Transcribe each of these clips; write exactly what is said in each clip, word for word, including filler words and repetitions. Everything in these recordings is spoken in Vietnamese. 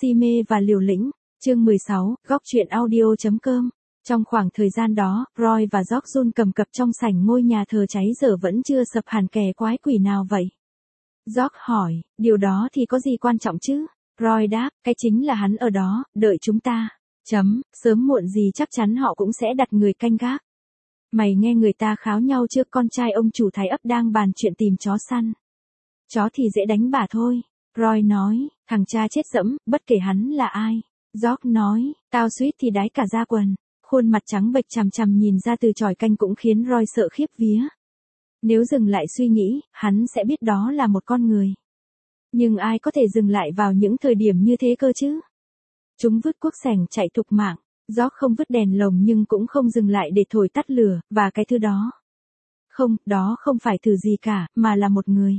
Si mê và liều lĩnh, chương mười sáu, góc truyện audio chấm com. Trong khoảng thời gian đó, Roy và George run cầm cập trong sảnh ngôi nhà thờ cháy dở vẫn chưa sập hẳn, kẻ quái quỷ nào vậy? George hỏi, điều đó thì có gì quan trọng chứ? Roy đáp, cái chính là hắn ở đó, đợi chúng ta. Chấm, sớm muộn gì chắc chắn họ cũng sẽ đặt người canh gác. Mày nghe người ta kháo nhau trước con trai ông chủ thái ấp đang bàn chuyện tìm chó săn. Chó thì dễ đánh bả thôi. Roy nói, thằng cha chết dẫm, bất kể hắn là ai. George nói, tao suýt thì đái cả da quần. Khuôn mặt trắng bệch chằm chằm nhìn ra từ chòi canh cũng khiến Roy sợ khiếp vía. Nếu dừng lại suy nghĩ, hắn sẽ biết đó là một con người. Nhưng ai có thể dừng lại vào những thời điểm như thế cơ chứ? Chúng vứt cuốc sẻng chạy thục mạng. George không vứt đèn lồng nhưng cũng không dừng lại để thổi tắt lửa, và cái thứ đó. Không, đó không phải thứ gì cả, mà là một người.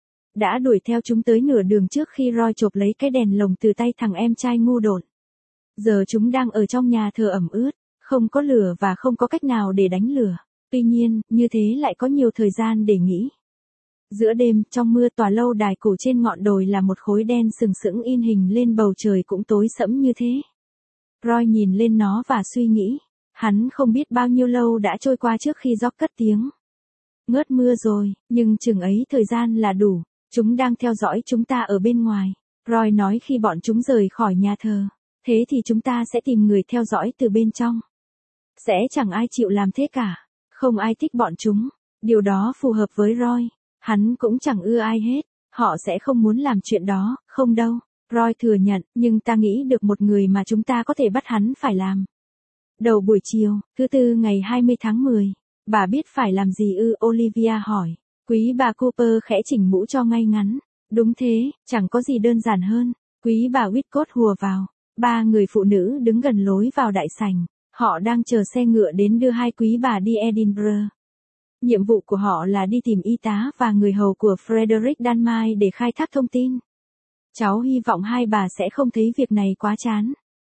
Đã đuổi theo chúng tới nửa đường trước khi Roy chộp lấy cái đèn lồng từ tay thằng em trai ngu độn. Giờ chúng đang ở trong nhà thờ ẩm ướt, không có lửa và không có cách nào để đánh lửa. Tuy nhiên, như thế lại có nhiều thời gian để nghĩ. Giữa đêm, trong mưa, tòa lâu đài cổ trên ngọn đồi là một khối đen sừng sững in hình lên bầu trời cũng tối sẫm như thế. Roy nhìn lên nó và suy nghĩ. Hắn không biết bao nhiêu lâu đã trôi qua trước khi George cất tiếng. Ngớt mưa rồi, nhưng chừng ấy thời gian là đủ. Chúng đang theo dõi chúng ta ở bên ngoài. Roy nói khi bọn chúng rời khỏi nhà thờ. Thế thì chúng ta sẽ tìm người theo dõi từ bên trong. Sẽ chẳng ai chịu làm thế cả. Không ai thích bọn chúng. Điều đó phù hợp với Roy. Hắn cũng chẳng ưa ai hết. Họ sẽ không muốn làm chuyện đó, không đâu. Roy thừa nhận, nhưng ta nghĩ được một người mà chúng ta có thể bắt hắn phải làm. Đầu buổi chiều, thứ tư ngày hai mươi tháng mười. Bà biết phải làm gì ư? Olivia hỏi. Quý bà Cooper khẽ chỉnh mũ cho ngay ngắn. Đúng thế, chẳng có gì đơn giản hơn. Quý bà Whitcott hùa vào. Ba người phụ nữ đứng gần lối vào đại sảnh. Họ đang chờ xe ngựa đến đưa hai quý bà đi Edinburgh. Nhiệm vụ của họ là đi tìm y tá và người hầu của Frederick Danby để khai thác thông tin. Cháu hy vọng hai bà sẽ không thấy việc này quá chán.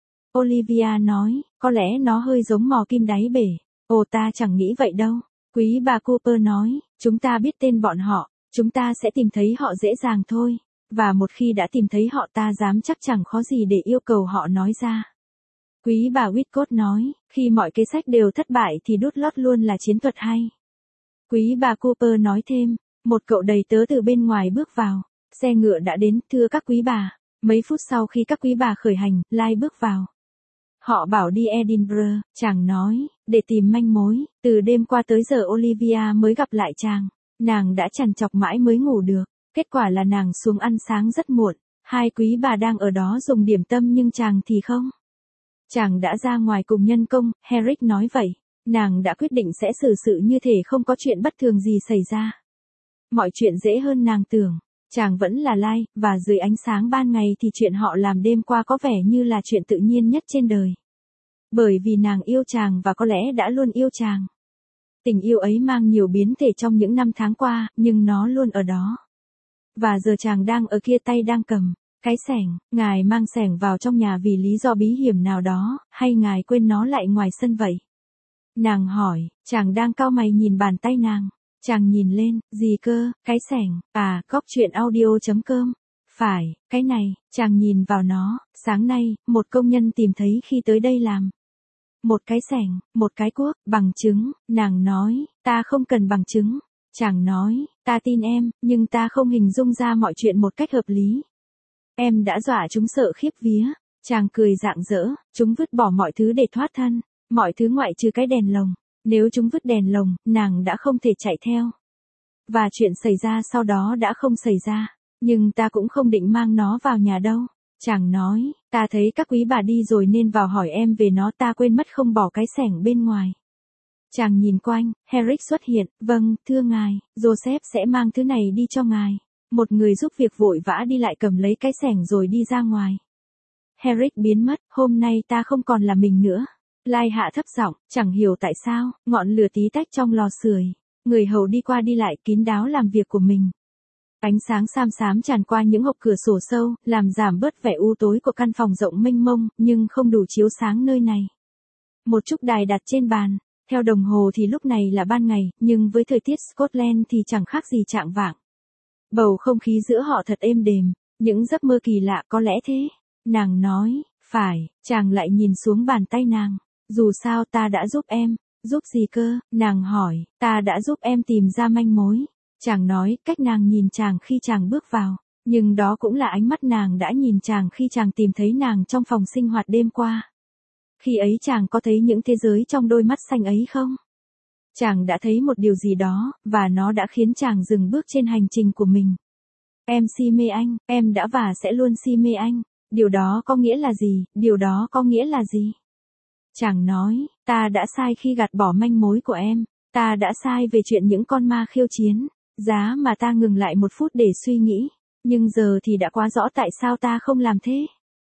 Olivia nói, có lẽ nó hơi giống mò kim đáy bể. Ồ, ta chẳng nghĩ vậy đâu. Quý bà Cooper nói, chúng ta biết tên bọn họ, chúng ta sẽ tìm thấy họ dễ dàng thôi. Và một khi đã tìm thấy họ ta dám chắc chẳng khó gì để yêu cầu họ nói ra. Quý bà Whitcott nói, khi mọi kế sách đều thất bại thì đút lót luôn là chiến thuật hay. Quý bà Cooper nói thêm, một cậu đầy tớ từ bên ngoài bước vào. Xe ngựa đã đến, thưa các quý bà. Mấy phút sau khi các quý bà khởi hành, Lai bước vào. Họ bảo đi Edinburgh, chàng nói, để tìm manh mối. Từ đêm qua tới giờ Olivia mới gặp lại chàng. Nàng đã trằn trọc mãi mới ngủ được. Kết quả là nàng xuống ăn sáng rất muộn. Hai quý bà đang ở đó dùng điểm tâm nhưng chàng thì không. Chàng đã ra ngoài cùng nhân công, Herrick nói vậy. Nàng đã quyết định sẽ xử sự như thể không có chuyện bất thường gì xảy ra. Mọi chuyện dễ hơn nàng tưởng. Chàng vẫn là Lai, và dưới ánh sáng ban ngày thì chuyện họ làm đêm qua có vẻ như là chuyện tự nhiên nhất trên đời. Bởi vì nàng yêu chàng và có lẽ đã luôn yêu chàng. Tình yêu ấy mang nhiều biến thể trong những năm tháng qua, nhưng nó luôn ở đó. Và giờ chàng đang ở kia, tay đang cầm cái xẻng. Ngài mang xẻng vào trong nhà vì lý do bí hiểm nào đó, hay ngài quên nó lại ngoài sân vậy? Nàng hỏi, chàng đang cau mày nhìn bàn tay nàng. Chàng nhìn lên, gì cơ, cái xẻng, à, góc truyện audio chấm com. Phải, cái này, chàng nhìn vào nó, sáng nay, một công nhân tìm thấy khi tới đây làm. Một cái xẻng, một cái cuốc, bằng chứng, nàng nói, ta không cần bằng chứng. Chàng nói, ta tin em, nhưng ta không hình dung ra mọi chuyện một cách hợp lý. Em đã dọa chúng sợ khiếp vía. Chàng cười rạng rỡ, chúng vứt bỏ mọi thứ để thoát thân, mọi thứ ngoại trừ cái đèn lồng. Nếu chúng vứt đèn lồng, nàng đã không thể chạy theo. Và chuyện xảy ra sau đó đã không xảy ra. Nhưng ta cũng không định mang nó vào nhà đâu. Chàng nói, ta thấy các quý bà đi rồi nên vào hỏi em về nó, ta quên mất không bỏ cái xẻng bên ngoài. Chàng nhìn quanh, Herrick xuất hiện, vâng, thưa ngài, Joseph sẽ mang thứ này đi cho ngài. Một người giúp việc vội vã đi lại cầm lấy cái xẻng rồi đi ra ngoài. Herrick biến mất, hôm nay ta không còn là mình nữa. Lai hạ thấp giọng, chẳng hiểu tại sao, ngọn lửa tí tách trong lò sưởi. Người hầu đi qua đi lại kín đáo làm việc của mình. Ánh sáng xám xám tràn qua những hộc cửa sổ sâu, làm giảm bớt vẻ u tối của căn phòng rộng mênh mông, nhưng không đủ chiếu sáng nơi này. Một chút đài đặt trên bàn. Theo đồng hồ thì lúc này là ban ngày, nhưng với thời tiết Scotland thì chẳng khác gì chạng vạng. Bầu không khí giữa họ thật êm đềm, những giấc mơ kỳ lạ có lẽ thế. Nàng nói, phải, chàng lại nhìn xuống bàn tay nàng. Dù sao ta đã giúp em. Giúp gì cơ? Nàng hỏi, ta đã giúp em tìm ra manh mối. Chàng nói, cách nàng nhìn chàng khi chàng bước vào. Nhưng đó cũng là ánh mắt nàng đã nhìn chàng khi chàng tìm thấy nàng trong phòng sinh hoạt đêm qua. Khi ấy chàng có thấy những thế giới trong đôi mắt xanh ấy không? Chàng đã thấy một điều gì đó, và nó đã khiến chàng dừng bước trên hành trình của mình. Em si mê anh, em đã và sẽ luôn si mê anh. Điều đó có nghĩa là gì? Điều đó có nghĩa là gì? Chàng nói, ta đã sai khi gạt bỏ manh mối của em. Ta đã sai về chuyện những con ma khiêu chiến. Giá mà ta ngừng lại một phút để suy nghĩ. Nhưng giờ thì đã quá rõ tại sao ta không làm thế.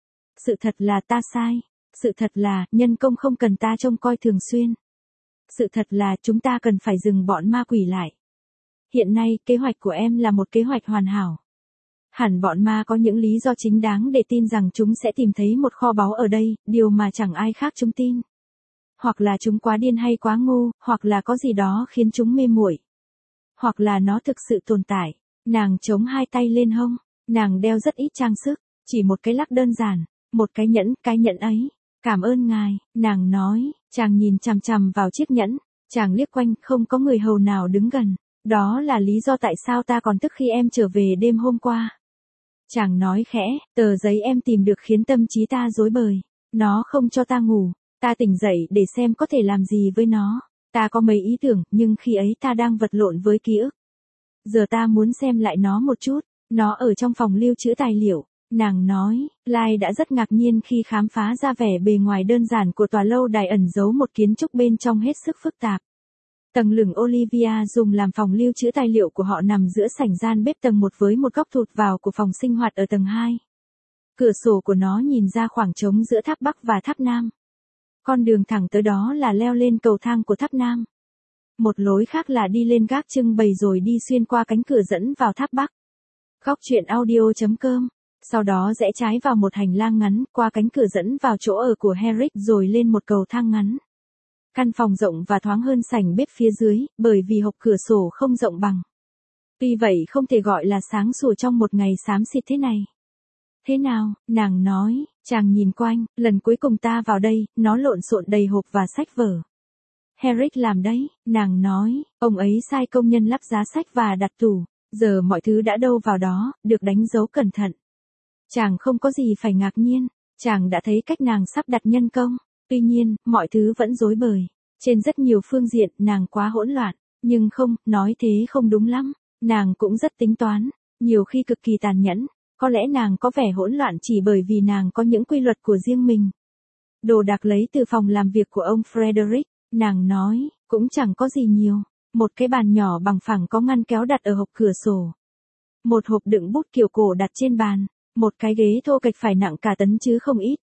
Sự thật là ta sai. Sự thật là, nhân công không cần ta trông coi thường xuyên. Sự thật là chúng ta cần phải dừng bọn ma quỷ lại. Hiện nay, kế hoạch của em là một kế hoạch hoàn hảo. Hẳn bọn ma có những lý do chính đáng để tin rằng chúng sẽ tìm thấy một kho báu ở đây, điều mà chẳng ai khác chúng tin. Hoặc là chúng quá điên hay quá ngu, hoặc là có gì đó khiến chúng mê muội. Hoặc là nó thực sự tồn tại. Nàng chống hai tay lên hông, nàng đeo rất ít trang sức, chỉ một cái lắc đơn giản, một cái nhẫn, cái nhẫn ấy. Cảm ơn ngài, nàng nói, chàng nhìn chằm chằm vào chiếc nhẫn, chàng liếc quanh, không có người hầu nào đứng gần. Đó là lý do tại sao ta còn tức khi em trở về đêm hôm qua. Chàng nói khẽ, tờ giấy em tìm được khiến tâm trí ta rối bời. Nó không cho ta ngủ, ta tỉnh dậy để xem có thể làm gì với nó. Ta có mấy ý tưởng, nhưng khi ấy ta đang vật lộn với ký ức. Giờ ta muốn xem lại nó một chút, nó ở trong phòng lưu trữ tài liệu. Nàng nói, Lai đã rất ngạc nhiên khi khám phá ra vẻ bề ngoài đơn giản của tòa lâu đài ẩn giấu một kiến trúc bên trong hết sức phức tạp. Tầng lửng Olivia dùng làm phòng lưu trữ tài liệu của họ nằm giữa sảnh gian bếp tầng một với một góc thụt vào của phòng sinh hoạt ở tầng hai. Cửa sổ của nó nhìn ra khoảng trống giữa tháp Bắc và tháp Nam. Con đường thẳng tới đó là leo lên cầu thang của tháp Nam. Một lối khác là đi lên gác trưng bày rồi đi xuyên qua cánh cửa dẫn vào tháp Bắc. Góc truyện audio chấm com. Sau đó rẽ trái vào một hành lang ngắn, qua cánh cửa dẫn vào chỗ ở của Herrick rồi lên một cầu thang ngắn. Căn phòng rộng và thoáng hơn sảnh bếp phía dưới, bởi vì hộc cửa sổ không rộng bằng. Tuy vậy không thể gọi là sáng sủa trong một ngày xám xịt thế này. Thế nào, nàng nói, chàng nhìn quanh, lần cuối cùng ta vào đây, nó lộn xộn đầy hộp và sách vở. Herrick làm đấy, nàng nói, ông ấy sai công nhân lắp giá sách và đặt tủ, giờ mọi thứ đã đâu vào đó, được đánh dấu cẩn thận. Chàng không có gì phải ngạc nhiên, chàng đã thấy cách nàng sắp đặt nhân công, tuy nhiên, mọi thứ vẫn rối bời. Trên rất nhiều phương diện, nàng quá hỗn loạn, nhưng không, nói thế không đúng lắm, nàng cũng rất tính toán, nhiều khi cực kỳ tàn nhẫn, có lẽ nàng có vẻ hỗn loạn chỉ bởi vì nàng có những quy luật của riêng mình. Đồ đạc lấy từ phòng làm việc của ông Frederick, nàng nói, cũng chẳng có gì nhiều, một cái bàn nhỏ bằng phẳng có ngăn kéo đặt ở hộc cửa sổ. Một hộp đựng bút kiểu cổ đặt trên bàn. Một cái ghế thô kệch phải nặng cả tấn chứ không ít.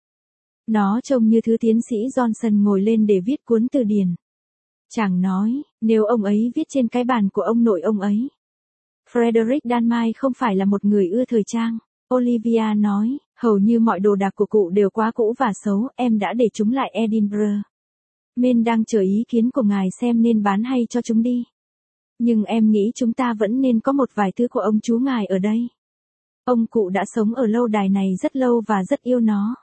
Nó trông như thứ tiến sĩ Johnson ngồi lên để viết cuốn từ điển. Chàng nói, nếu ông ấy viết trên cái bàn của ông nội ông ấy. Frederick Danmai không phải là một người ưa thời trang. Olivia nói, hầu như mọi đồ đạc của cụ đều quá cũ và xấu, em đã để chúng lại Edinburgh. Men đang chờ ý kiến của ngài xem nên bán hay cho chúng đi. Nhưng em nghĩ chúng ta vẫn nên có một vài thứ của ông chú ngài ở đây. Ông cụ đã sống ở lâu đài này rất lâu và rất yêu nó.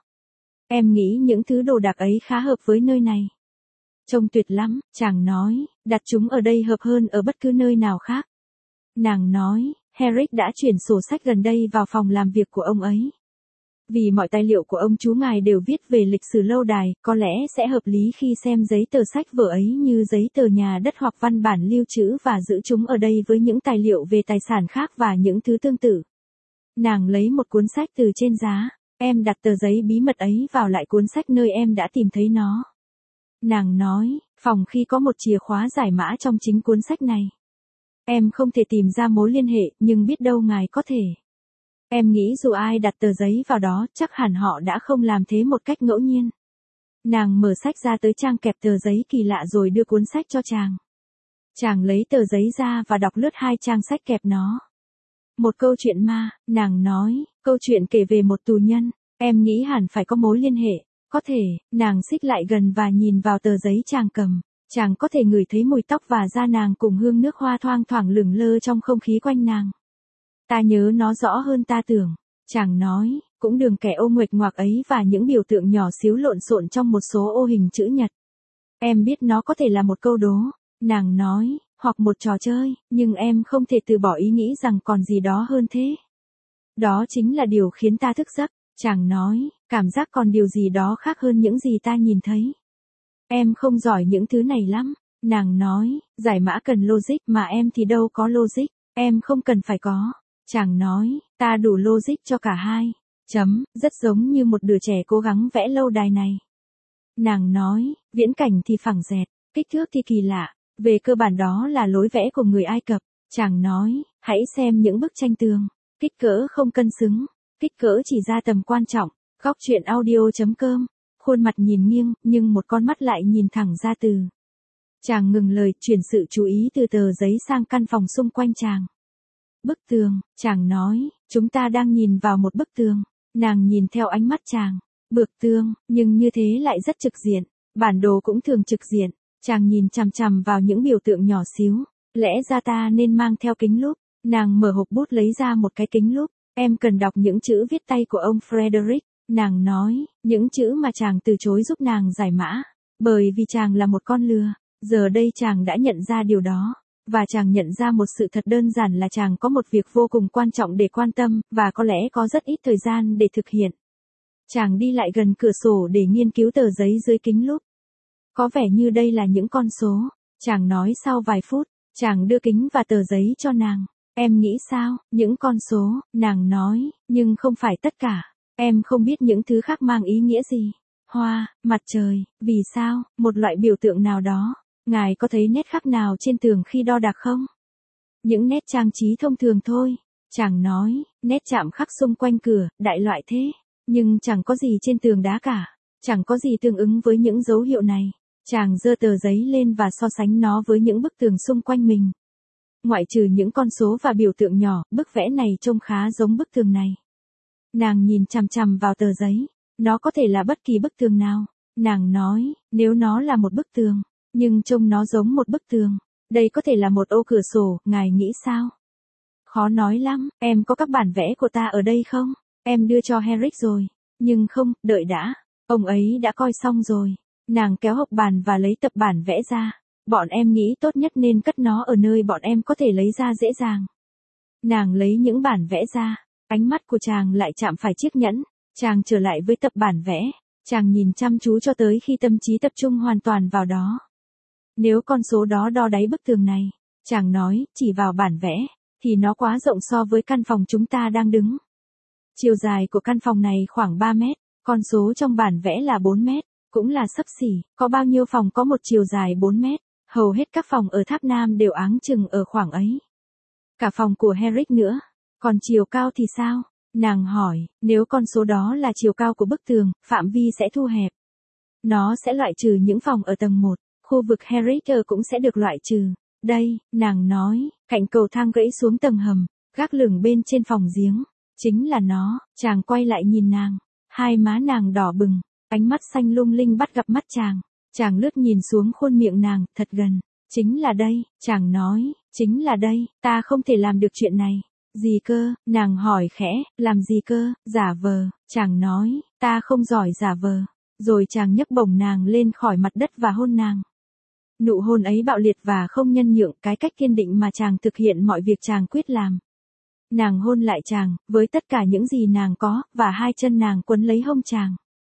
Em nghĩ những thứ đồ đạc ấy khá hợp với nơi này. Trông tuyệt lắm, chàng nói, đặt chúng ở đây hợp hơn ở bất cứ nơi nào khác. Nàng nói, Herrick đã chuyển sổ sách gần đây vào phòng làm việc của ông ấy. Vì mọi tài liệu của ông chú ngài đều viết về lịch sử lâu đài, có lẽ sẽ hợp lý khi xem giấy tờ sách vở ấy như giấy tờ nhà đất hoặc văn bản lưu trữ và giữ chúng ở đây với những tài liệu về tài sản khác và những thứ tương tự. Nàng lấy một cuốn sách từ trên giá, em đặt tờ giấy bí mật ấy vào lại cuốn sách nơi em đã tìm thấy nó. Nàng nói, phòng khi có một chìa khóa giải mã trong chính cuốn sách này. Em không thể tìm ra mối liên hệ, nhưng biết đâu ngài có thể. Em nghĩ dù ai đặt tờ giấy vào đó, chắc hẳn họ đã không làm thế một cách ngẫu nhiên. Nàng mở sách ra tới trang kẹp tờ giấy kỳ lạ rồi đưa cuốn sách cho chàng. Chàng lấy tờ giấy ra và đọc lướt hai trang sách kẹp nó. Một câu chuyện ma, nàng nói, câu chuyện kể về một tù nhân, em nghĩ hẳn phải có mối liên hệ, có thể, nàng xích lại gần và nhìn vào tờ giấy chàng cầm, chàng có thể ngửi thấy mùi tóc và da nàng cùng hương nước hoa thoang thoảng lửng lơ trong không khí quanh nàng. Ta nhớ nó rõ hơn ta tưởng, chàng nói, cũng đường kẻ ô nguệch ngoạc ấy và những biểu tượng nhỏ xíu lộn xộn trong một số ô hình chữ nhật. Em biết nó có thể là một câu đố, nàng nói, hoặc một trò chơi, nhưng em không thể từ bỏ ý nghĩ rằng còn gì đó hơn thế. Đó chính là điều khiến ta thức giấc, chàng nói, cảm giác còn điều gì đó khác hơn những gì ta nhìn thấy. Em không giỏi những thứ này lắm, nàng nói, giải mã cần logic mà em thì đâu có logic, em không cần phải có. Chàng nói, ta đủ logic cho cả hai. Chấm, rất giống như một đứa trẻ cố gắng vẽ lâu đài này. Nàng nói, viễn cảnh thì phẳng dẹt, kích thước thì kỳ lạ, về cơ bản đó là lối vẽ của người Ai Cập. Chàng nói, hãy xem những bức tranh tường, kích cỡ không cân xứng, kích cỡ chỉ ra tầm quan trọng. Góc truyện audio.com, khuôn mặt nhìn nghiêng, nhưng một con mắt lại nhìn thẳng ra từ. Chàng ngừng lời, chuyển sự chú ý từ tờ giấy sang căn phòng xung quanh chàng. Bức tường, chàng nói, chúng ta đang nhìn vào một bức tường. Nàng nhìn theo ánh mắt chàng. Bức tường, nhưng như thế lại rất trực diện. Bản đồ cũng thường trực diện. Chàng nhìn chằm chằm vào những biểu tượng nhỏ xíu. Lẽ ra ta nên mang theo kính lúp. Nàng mở hộp bút lấy ra một cái kính lúp. Em cần đọc những chữ viết tay của ông Frederick. Nàng nói, những chữ mà chàng từ chối giúp nàng giải mã. Bởi vì chàng là một con lừa. Giờ đây chàng đã nhận ra điều đó. Và chàng nhận ra một sự thật đơn giản là chàng có một việc vô cùng quan trọng để quan tâm, và có lẽ có rất ít thời gian để thực hiện. Chàng đi lại gần cửa sổ để nghiên cứu tờ giấy dưới kính lúp. Có vẻ như đây là những con số. Chàng nói sau vài phút, chàng đưa kính và tờ giấy cho nàng. Em nghĩ sao, những con số, nàng nói, nhưng không phải tất cả. Em không biết những thứ khác mang ý nghĩa gì. Hoa, mặt trời, vì sao, một loại biểu tượng nào đó. Ngài có thấy nét khác nào trên tường khi đo đạc không? Những nét trang trí thông thường thôi. Chàng nói, nét chạm khắc xung quanh cửa, đại loại thế. Nhưng chẳng có gì trên tường đá cả. Chẳng có gì tương ứng với những dấu hiệu này. Chàng giơ tờ giấy lên và so sánh nó với những bức tường xung quanh mình. Ngoại trừ những con số và biểu tượng nhỏ, bức vẽ này trông khá giống bức tường này. Nàng nhìn chằm chằm vào tờ giấy. Nó có thể là bất kỳ bức tường nào. Nàng nói, nếu nó là một bức tường. Nhưng trông nó giống một bức tường. Đây có thể là một ô cửa sổ, ngài nghĩ sao? Khó nói lắm, em có các bản vẽ của ta ở đây không? Em đưa cho Herrick rồi. Nhưng không, đợi đã. Ông ấy đã coi xong rồi. Nàng kéo hộc bàn và lấy tập bản vẽ ra. Bọn em nghĩ tốt nhất nên cất nó ở nơi bọn em có thể lấy ra dễ dàng. Nàng lấy những bản vẽ ra. Ánh mắt của chàng lại chạm phải chiếc nhẫn. Chàng trở lại với tập bản vẽ. Chàng nhìn chăm chú cho tới khi tâm trí tập trung hoàn toàn vào đó. Nếu con số đó đo đáy bức tường này, chàng nói, chỉ vào bản vẽ, thì nó quá rộng so với căn phòng chúng ta đang đứng. Chiều dài của căn phòng này khoảng ba mét, con số trong bản vẽ là bốn mét, cũng là xấp xỉ, có bao nhiêu phòng có một chiều dài bốn mét, hầu hết các phòng ở Tháp Nam đều áng chừng ở khoảng ấy. Cả phòng của Herrick nữa, còn chiều cao thì sao? Nàng hỏi, nếu con số đó là chiều cao của bức tường, phạm vi sẽ thu hẹp. Nó sẽ loại trừ những phòng ở tầng một. Khu vực Herrick cũng sẽ được loại trừ. Đây, nàng nói, cạnh cầu thang gãy xuống tầng hầm, gác lửng bên trên phòng giếng. Chính là nó, chàng quay lại nhìn nàng. Hai má nàng đỏ bừng, ánh mắt xanh lung linh bắt gặp mắt chàng. Chàng lướt nhìn xuống khuôn miệng nàng, thật gần. Chính là đây, chàng nói, chính là đây, ta không thể làm được chuyện này. Gì cơ, nàng hỏi khẽ, làm gì cơ, giả vờ, chàng nói, ta không giỏi giả vờ. Rồi chàng nhấc bổng nàng lên khỏi mặt đất và hôn nàng. Nụ hôn ấy bạo liệt và không nhân nhượng, cái cách kiên định mà chàng thực hiện mọi việc chàng quyết làm. Nàng hôn lại chàng, với tất cả những gì nàng có, và hai chân nàng quấn lấy hông chàng.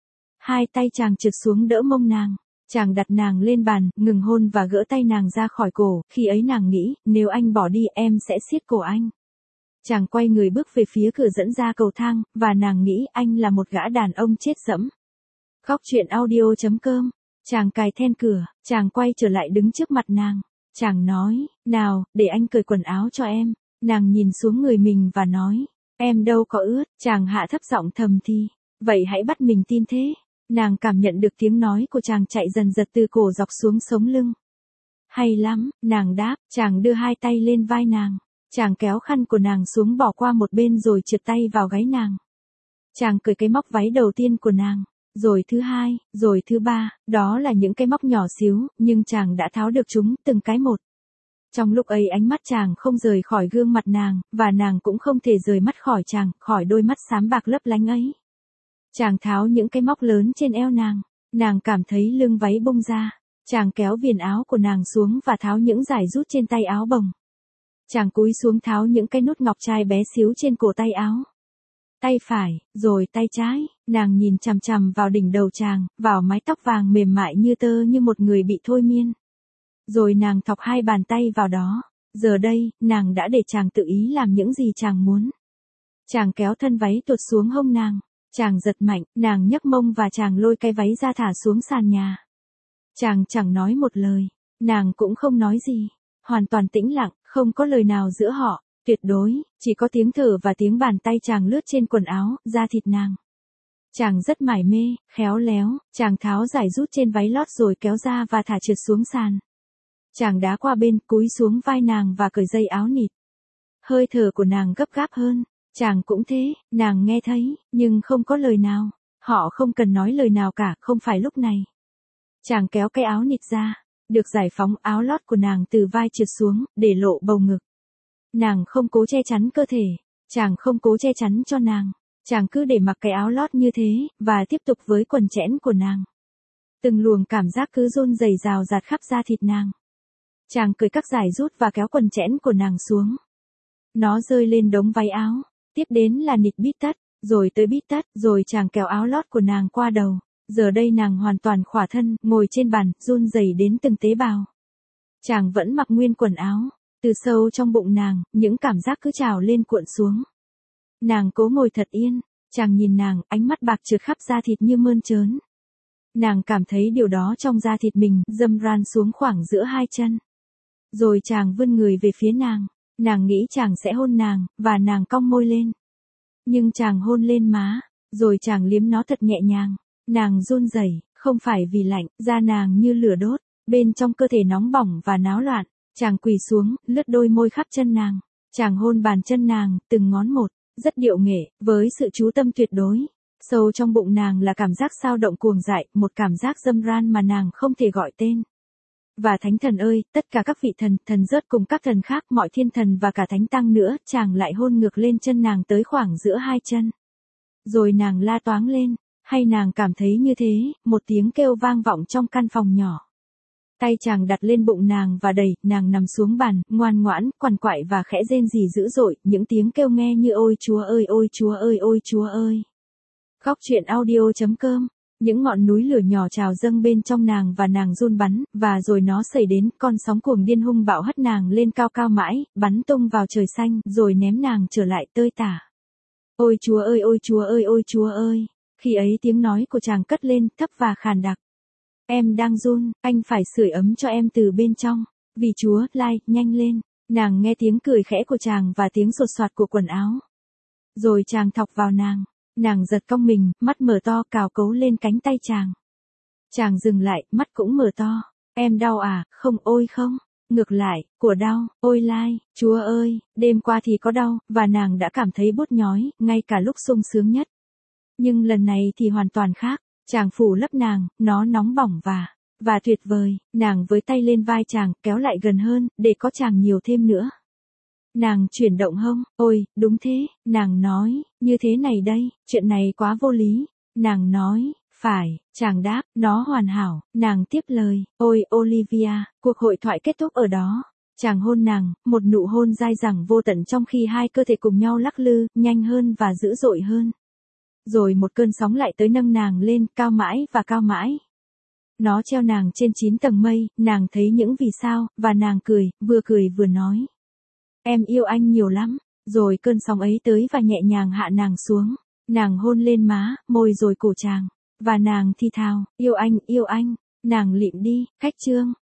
Hai tay chàng trượt xuống đỡ mông nàng. Chàng đặt nàng lên bàn, ngừng hôn và gỡ tay nàng ra khỏi cổ, khi ấy nàng nghĩ, nếu anh bỏ đi em sẽ siết cổ anh. Chàng quay người bước về phía cửa dẫn ra cầu thang, và nàng nghĩ anh là một gã đàn ông chết dẫm. Góc truyện audio.com. Chàng cài then cửa, chàng quay trở lại đứng trước mặt nàng. Chàng nói, nào, để anh cởi quần áo cho em. Nàng nhìn xuống người mình và nói, em đâu có ướt. Chàng hạ thấp giọng thầm thì, vậy hãy bắt mình tin thế. Nàng cảm nhận được tiếng nói của chàng chạy dần dật từ cổ dọc xuống sống lưng. Hay lắm, nàng đáp, chàng đưa hai tay lên vai nàng. Chàng kéo khăn của nàng xuống bỏ qua một bên rồi trượt tay vào gáy nàng. Chàng cởi cái móc váy đầu tiên của nàng. Rồi thứ hai, rồi thứ ba, đó là những cái móc nhỏ xíu, nhưng chàng đã tháo được chúng, từng cái một. Trong lúc ấy ánh mắt chàng không rời khỏi gương mặt nàng, và nàng cũng không thể rời mắt khỏi chàng, khỏi đôi mắt xám bạc lấp lánh ấy. Chàng tháo những cái móc lớn trên eo nàng, nàng cảm thấy lưng váy bung ra. Chàng kéo viền áo của nàng xuống và tháo những dải rút trên tay áo bồng. Chàng cúi xuống tháo những cái nút ngọc trai bé xíu trên cổ tay áo. Tay phải, rồi tay trái, nàng nhìn chằm chằm vào đỉnh đầu chàng, vào mái tóc vàng mềm mại như tơ như một người bị thôi miên. Rồi nàng thọc hai bàn tay vào đó. Giờ đây, nàng đã để chàng tự ý làm những gì chàng muốn. Chàng kéo thân váy tuột xuống hông nàng. Chàng giật mạnh, nàng nhấc mông và chàng lôi cái váy ra thả xuống sàn nhà. Chàng chẳng nói một lời, nàng cũng không nói gì. Hoàn toàn tĩnh lặng, không có lời nào giữa họ, tuyệt đối, chỉ có tiếng thở và tiếng bàn tay chàng lướt trên quần áo, da thịt nàng. Chàng rất mải mê, khéo léo, chàng tháo dải rút trên váy lót rồi kéo ra và thả trượt xuống sàn. Chàng đá qua bên, cúi xuống vai nàng và cởi dây áo nịt. Hơi thở của nàng gấp gáp hơn, chàng cũng thế, nàng nghe thấy, nhưng không có lời nào. Họ không cần nói lời nào cả, không phải lúc này. Chàng kéo cái áo nịt ra, được giải phóng áo lót của nàng từ vai trượt xuống, để lộ bầu ngực. Nàng không cố che chắn cơ thể, chàng không cố che chắn cho nàng, chàng cứ để mặc cái áo lót như thế, và tiếp tục với quần chẽn của nàng. Từng luồng cảm giác cứ run rẩy rào rạt khắp da thịt nàng. Chàng cởi các dải rút và kéo quần chẽn của nàng xuống. Nó rơi lên đống váy áo, tiếp đến là nịt bít tất, rồi tới bít tất, rồi chàng kéo áo lót của nàng qua đầu. Giờ đây nàng hoàn toàn khỏa thân, ngồi trên bàn, run rẩy đến từng tế bào. Chàng vẫn mặc nguyên quần áo, từ sâu trong bụng nàng, những cảm giác cứ trào lên cuộn xuống. Nàng cố ngồi thật yên, chàng nhìn nàng, ánh mắt bạc trượt khắp da thịt như mơn trớn. Nàng cảm thấy điều đó trong da thịt mình, dâm ran xuống khoảng giữa hai chân. Rồi chàng vươn người về phía nàng, nàng nghĩ chàng sẽ hôn nàng, và nàng cong môi lên. Nhưng chàng hôn lên má, rồi chàng liếm nó thật nhẹ nhàng. Nàng run rẩy, không phải vì lạnh, da nàng như lửa đốt, bên trong cơ thể nóng bỏng và náo loạn. Chàng quỳ xuống, lướt đôi môi khắp chân nàng, chàng hôn bàn chân nàng, từng ngón một, rất điệu nghệ, với sự chú tâm tuyệt đối. Sâu trong bụng nàng là cảm giác sao động cuồng dại, một cảm giác dâm ran mà nàng không thể gọi tên. Và thánh thần ơi, tất cả các vị thần, thần rớt cùng các thần khác, mọi thiên thần và cả thánh tăng nữa, chàng lại hôn ngược lên chân nàng tới khoảng giữa hai chân. Rồi nàng la toáng lên. Hay nàng cảm thấy như thế, một tiếng kêu vang vọng trong căn phòng nhỏ. Tay chàng đặt lên bụng nàng và đẩy, nàng nằm xuống bàn, ngoan ngoãn, quằn quại và khẽ rên rỉ dữ dội, những tiếng kêu nghe như ôi Chúa ơi ôi Chúa ơi ôi Chúa ơi. Góc truyện audio chấm com. Những ngọn núi lửa nhỏ trào dâng bên trong nàng và nàng run bắn, và rồi nó xảy đến, con sóng cuồng điên hung bạo hất nàng lên cao cao mãi, bắn tung vào trời xanh, rồi ném nàng trở lại tơi tả. Ôi Chúa ơi ôi Chúa ơi ôi Chúa ơi. Khi ấy tiếng nói của chàng cất lên, thấp và khàn đặc. Em đang run, anh phải sưởi ấm cho em từ bên trong. Vì Chúa, lai, nhanh lên. Nàng nghe tiếng cười khẽ của chàng và tiếng sột soạt của quần áo. Rồi chàng thọc vào nàng. Nàng giật cong mình, mắt mở to, cào cấu lên cánh tay chàng. Chàng dừng lại, mắt cũng mở to. Em đau à, không, ôi không. Ngược lại, của đau, ôi lai, Chúa ơi, đêm qua thì có đau, và nàng đã cảm thấy bút nhói, ngay cả lúc sung sướng nhất. Nhưng lần này thì hoàn toàn khác, chàng phủ lấp nàng, nó nóng bỏng và, và tuyệt vời, nàng với tay lên vai chàng, kéo lại gần hơn, để có chàng nhiều thêm nữa. Nàng chuyển động hông, ôi, đúng thế, nàng nói, như thế này đây, chuyện này quá vô lý, nàng nói, phải, chàng đáp, nó hoàn hảo, nàng tiếp lời, ôi, Olivia, cuộc hội thoại kết thúc ở đó. Chàng hôn nàng, một nụ hôn dai dẳng vô tận trong khi hai cơ thể cùng nhau lắc lư, nhanh hơn và dữ dội hơn. Rồi một cơn sóng lại tới nâng nàng lên, cao mãi và cao mãi. Nó treo nàng trên chín tầng mây, nàng thấy những vì sao, và nàng cười, vừa cười vừa nói. Em yêu anh nhiều lắm. Rồi cơn sóng ấy tới và nhẹ nhàng hạ nàng xuống. Nàng hôn lên má, môi rồi cổ chàng. Và nàng thì thào, yêu anh, yêu anh. Nàng lịm đi, khách trương.